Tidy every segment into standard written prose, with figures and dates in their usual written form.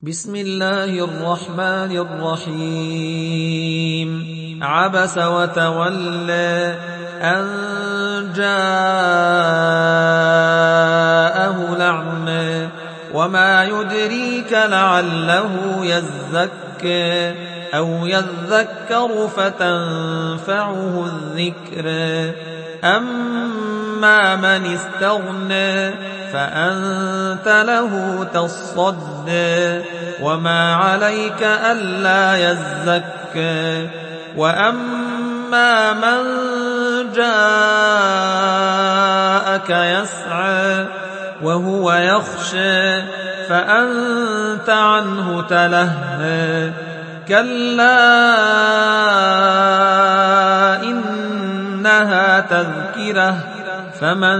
بسم الله الرحمن الرحيم عبس وتولى أن جاءه الأعمى وما يدريك لعله يزكى أو يذكر فتنفعه الذكر أما من استغنى فأنت له تصدى وما عليك ألا يزكى وأما من جاءك يسعى وهو يخشى فأنت عنه تلهى كلا إنها تذكرة فمن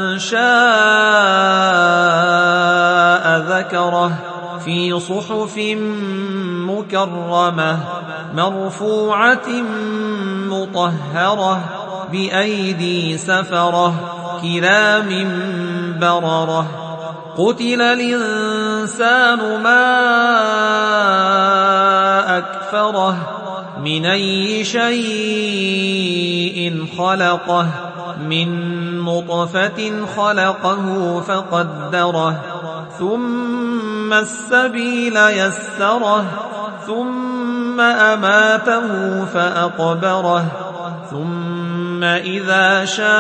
شاء ذكره في صحف مكرمة مرفوعة مطهرة بأيدي سفرة كرام بررة قتل الإنسان ما أكفره من أي شيء خلقه من نطفة خلقه فقدره ثم السبيل يسره ثم أماته فأقبره ثم إذا شاء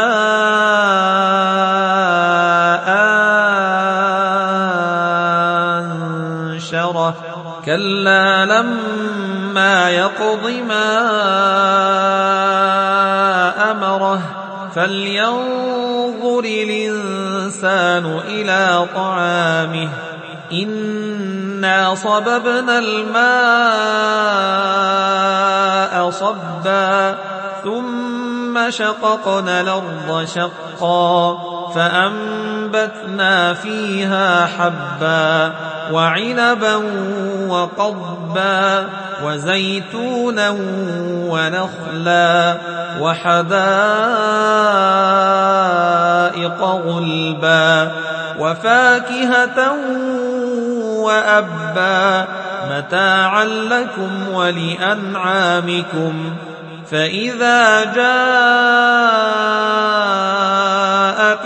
أنشره كلا لما يقض ما أمره فلينظر الإنسان إلى طعامه إنا صببنا الماء صبا ثم شققنا الأرض شقا فأنبتنا فيها حبا وعنبا وقضبا وزيتونا ونخلا وحدائق غلبا وفاكهة وأبا متاعا لكم ولأنعامكم فإذا جاءت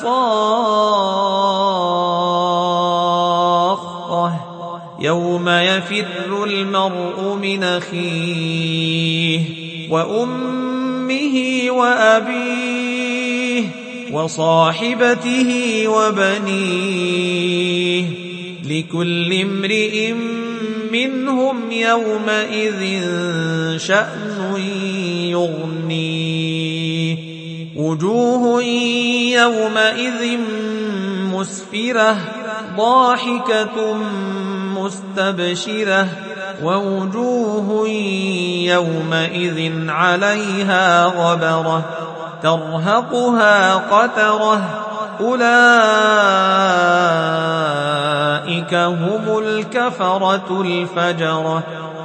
الصاخة يوم يفر المرء من أخيه وأمه وأبيه وصاحبته وبنيه لكل امرئ منهم يومئذ شأن يغنيه وجوه يومئذ مسفرة ضاحكة مستبشرة ووجوه يومئذ عليها غبرة ترهقها قترة أولئك هم الكفرة الفجرة